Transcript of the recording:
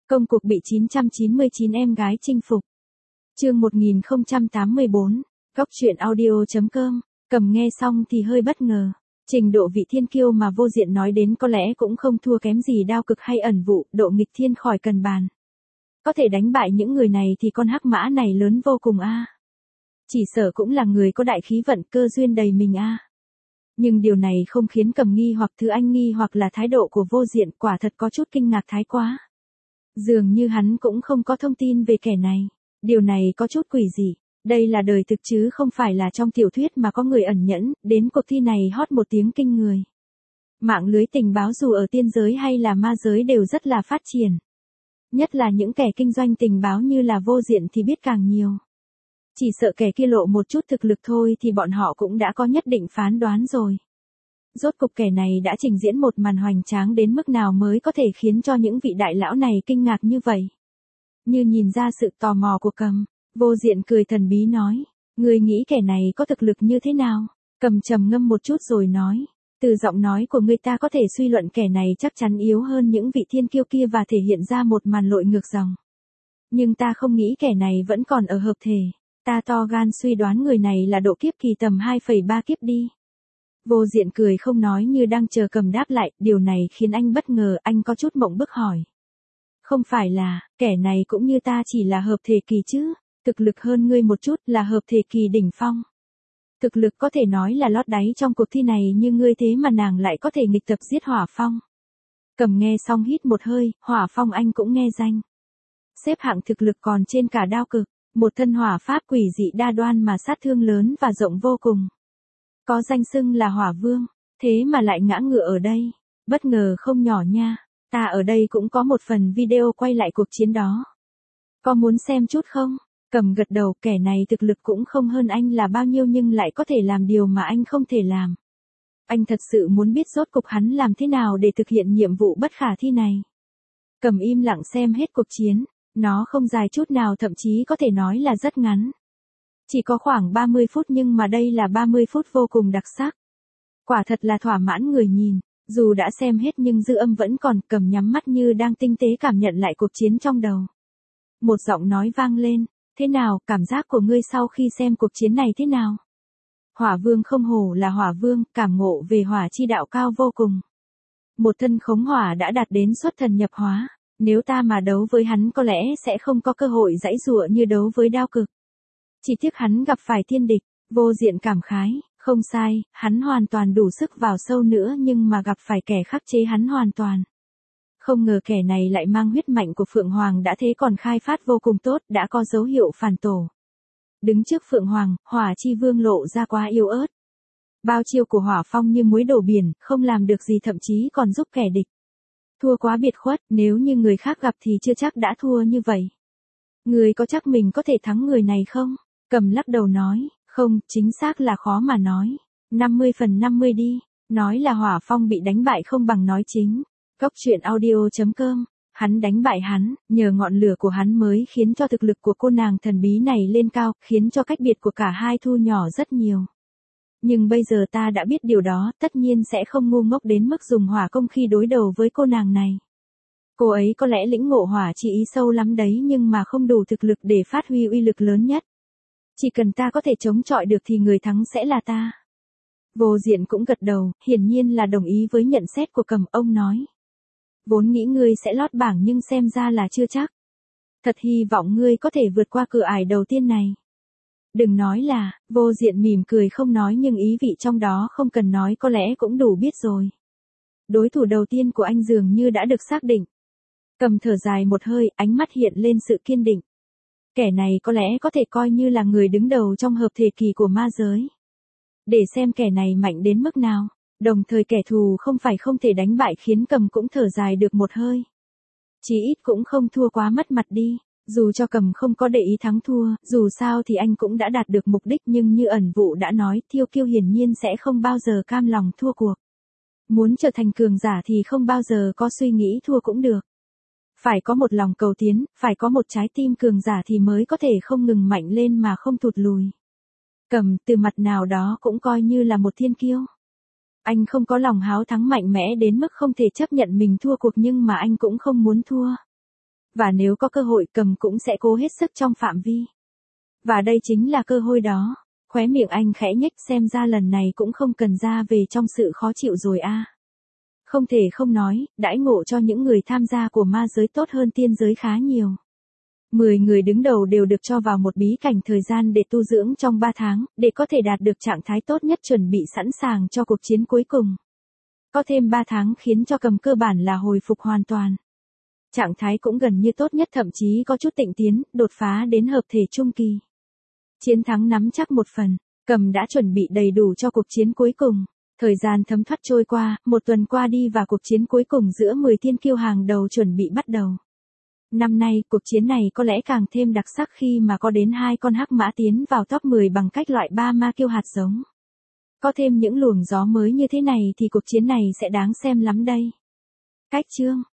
Công cuộc bị 999 em gái chinh phục. Chương 1084, Góc truyện audio.com. Cầm nghe xong thì hơi bất ngờ. Trình độ vị thiên kiêu mà Vô Diện nói đến có lẽ cũng không thua kém gì Đao Cực hay Ẩn Vụ, độ nghịch thiên khỏi cần bàn. Có thể đánh bại những người này thì con hắc mã này lớn vô cùng a. Chỉ sợ cũng là người có đại khí vận, cơ duyên đầy mình a. Nhưng điều này không khiến Cầm nghi hoặc thứ anh nghi hoặc là thái độ của Vô Diện, quả thật có chút kinh ngạc thái quá. Dường như hắn cũng không có thông tin về kẻ này. Điều này có chút quỷ dị. Đây là đời thực chứ không phải là trong tiểu thuyết mà có người ẩn nhẫn, đến cuộc thi này hót một tiếng kinh người. Mạng lưới tình báo dù ở tiên giới hay là ma giới đều rất là phát triển. Nhất là những kẻ kinh doanh tình báo như là Vô Diện thì biết càng nhiều. Chỉ sợ kẻ kia lộ một chút thực lực thôi thì bọn họ cũng đã có nhất định phán đoán rồi. Rốt cục kẻ này đã trình diễn một màn hoành tráng đến mức nào mới có thể khiến cho những vị đại lão này kinh ngạc như vậy. Như nhìn ra sự tò mò của Cầm, Vô Diện cười thần bí nói, người nghĩ kẻ này có thực lực như thế nào? Cầm trầm ngâm một chút rồi nói, từ giọng nói của người ta có thể suy luận kẻ này chắc chắn yếu hơn những vị thiên kiêu kia và thể hiện ra một màn lội ngược dòng. Nhưng ta không nghĩ kẻ này vẫn còn ở hợp thể, ta to gan suy đoán người này là độ kiếp kỳ tầm 2,3 kiếp đi. Vô Diện cười không nói như đang chờ Cầm đáp lại, điều này khiến anh bất ngờ, anh có chút mộng bức hỏi. Không phải là, kẻ này cũng như ta chỉ là hợp thể kỳ chứ, thực lực hơn ngươi một chút là hợp thể kỳ đỉnh phong. Thực lực có thể nói là lót đáy trong cuộc thi này nhưng ngươi thế mà nàng lại có thể nghịch tập giết Hỏa Phong. Cầm nghe xong hít một hơi, Hỏa Phong anh cũng nghe danh. Xếp hạng thực lực còn trên cả Đao Cực, một thân hỏa pháp quỷ dị đa đoan mà sát thương lớn và rộng vô cùng. Có danh xưng là Hỏa Vương, thế mà lại ngã ngựa ở đây, bất ngờ không nhỏ nha. Ta ở đây cũng có một phần video quay lại cuộc chiến đó. Có muốn xem chút không? Cầm gật đầu, kẻ này thực lực cũng không hơn anh là bao nhiêu nhưng lại có thể làm điều mà anh không thể làm. Anh thật sự muốn biết rốt cục hắn làm thế nào để thực hiện nhiệm vụ bất khả thi này. Cầm im lặng xem hết cuộc chiến, nó không dài chút nào, thậm chí có thể nói là rất ngắn. Chỉ có khoảng 30 phút nhưng mà đây là 30 phút vô cùng đặc sắc. Quả thật là thỏa mãn người nhìn. Dù đã xem hết nhưng dư âm vẫn còn, Cầm nhắm mắt như đang tinh tế cảm nhận lại cuộc chiến trong đầu. Một giọng nói vang lên, thế nào, cảm giác của ngươi sau khi xem cuộc chiến này thế nào? Hỏa Vương không hổ là Hỏa Vương, cảm ngộ về hỏa chi đạo cao vô cùng. Một thân khống hỏa đã đạt đến xuất thần nhập hóa, nếu ta mà đấu với hắn có lẽ sẽ không có cơ hội giãy giụa như đấu với Đao Cực. Chỉ tiếc hắn gặp phải thiên địch. Vô Diện cảm khái. Không sai, hắn hoàn toàn đủ sức vào sâu nữa nhưng mà gặp phải kẻ khắc chế hắn hoàn toàn. Không ngờ kẻ này lại mang huyết mạnh của Phượng Hoàng đã thế còn khai phát vô cùng tốt, đã có dấu hiệu phản tổ. Đứng trước Phượng Hoàng, Hỏa Chi Vương lộ ra quá yếu ớt. Bao chiêu của Hỏa Phong như muối đổ biển, không làm được gì, thậm chí còn giúp kẻ địch. Thua quá biệt khuất, nếu như người khác gặp thì chưa chắc đã thua như vậy. Người có chắc mình có thể thắng người này không? Cầm lắc đầu nói. Không, chính xác là khó mà nói. 50/50 đi. Nói là Hỏa Phong bị đánh bại không bằng nói chính. Góc truyện audio.com. Hắn đánh bại hắn, nhờ ngọn lửa của hắn mới khiến cho thực lực của cô nàng thần bí này lên cao, khiến cho cách biệt của cả hai thu nhỏ rất nhiều. Nhưng bây giờ ta đã biết điều đó, tất nhiên sẽ không ngu ngốc đến mức dùng hỏa công khi đối đầu với cô nàng này. Cô ấy có lẽ lĩnh ngộ hỏa chi ý sâu lắm đấy nhưng mà không đủ thực lực để phát huy uy lực lớn nhất. Chỉ cần ta có thể chống chọi được thì người thắng sẽ là ta. Vô Diện cũng gật đầu, hiển nhiên là đồng ý với nhận xét của Cầm. Ông nói. Vốn nghĩ ngươi sẽ lót bảng nhưng xem ra là chưa chắc. Thật hy vọng ngươi có thể vượt qua cửa ải đầu tiên này. Đừng nói là, Vô Diện mỉm cười không nói nhưng ý vị trong đó không cần nói có lẽ cũng đủ biết rồi. Đối thủ đầu tiên của anh dường như đã được xác định. Cầm thở dài một hơi, ánh mắt hiện lên sự kiên định. Kẻ này có lẽ có thể coi như là người đứng đầu trong hợp thể kỳ của ma giới. Để xem kẻ này mạnh đến mức nào, đồng thời kẻ thù không phải không thể đánh bại khiến Cầm cũng thở dài được một hơi. Chí ít cũng không thua quá mất mặt đi, dù cho Cầm không có để ý thắng thua, dù sao thì anh cũng đã đạt được mục đích nhưng như Ẩn Vụ đã nói, Thiêu Kiêu hiển nhiên sẽ không bao giờ cam lòng thua cuộc. Muốn trở thành cường giả thì không bao giờ có suy nghĩ thua cũng được. Phải có một lòng cầu tiến, phải có một trái tim cường giả thì mới có thể không ngừng mạnh lên mà không thụt lùi. Cầm từ mặt nào đó cũng coi như là một thiên kiêu. Anh không có lòng háo thắng mạnh mẽ đến mức không thể chấp nhận mình thua cuộc nhưng mà anh cũng không muốn thua. Và nếu có cơ hội Cầm cũng sẽ cố hết sức trong phạm vi. Và đây chính là cơ hội đó. Khóe miệng anh khẽ nhếch, xem ra lần này cũng không cần ra về trong sự khó chịu rồi a. Không thể không nói, đãi ngộ cho những người tham gia của ma giới tốt hơn tiên giới khá nhiều. 10 người đứng đầu đều được cho vào một bí cảnh thời gian để tu dưỡng trong 3 tháng, để có thể đạt được trạng thái tốt nhất chuẩn bị sẵn sàng cho cuộc chiến cuối cùng. Có thêm 3 tháng khiến cho Cầm cơ bản là hồi phục hoàn toàn. Trạng thái cũng gần như tốt nhất, thậm chí có chút tịnh tiến, đột phá đến hợp thể trung kỳ. Chiến thắng nắm chắc một phần, Cầm đã chuẩn bị đầy đủ cho cuộc chiến cuối cùng. Thời gian thấm thoát trôi qua, một tuần qua đi và cuộc chiến cuối cùng giữa 10 thiên kiêu hàng đầu chuẩn bị bắt đầu. Năm nay, cuộc chiến này có lẽ càng thêm đặc sắc khi mà có đến 2 con hắc mã tiến vào top 10 bằng cách loại 3 ma kiêu hạt giống. Có thêm những luồng gió mới như thế này thì cuộc chiến này sẽ đáng xem lắm đây. Cách chương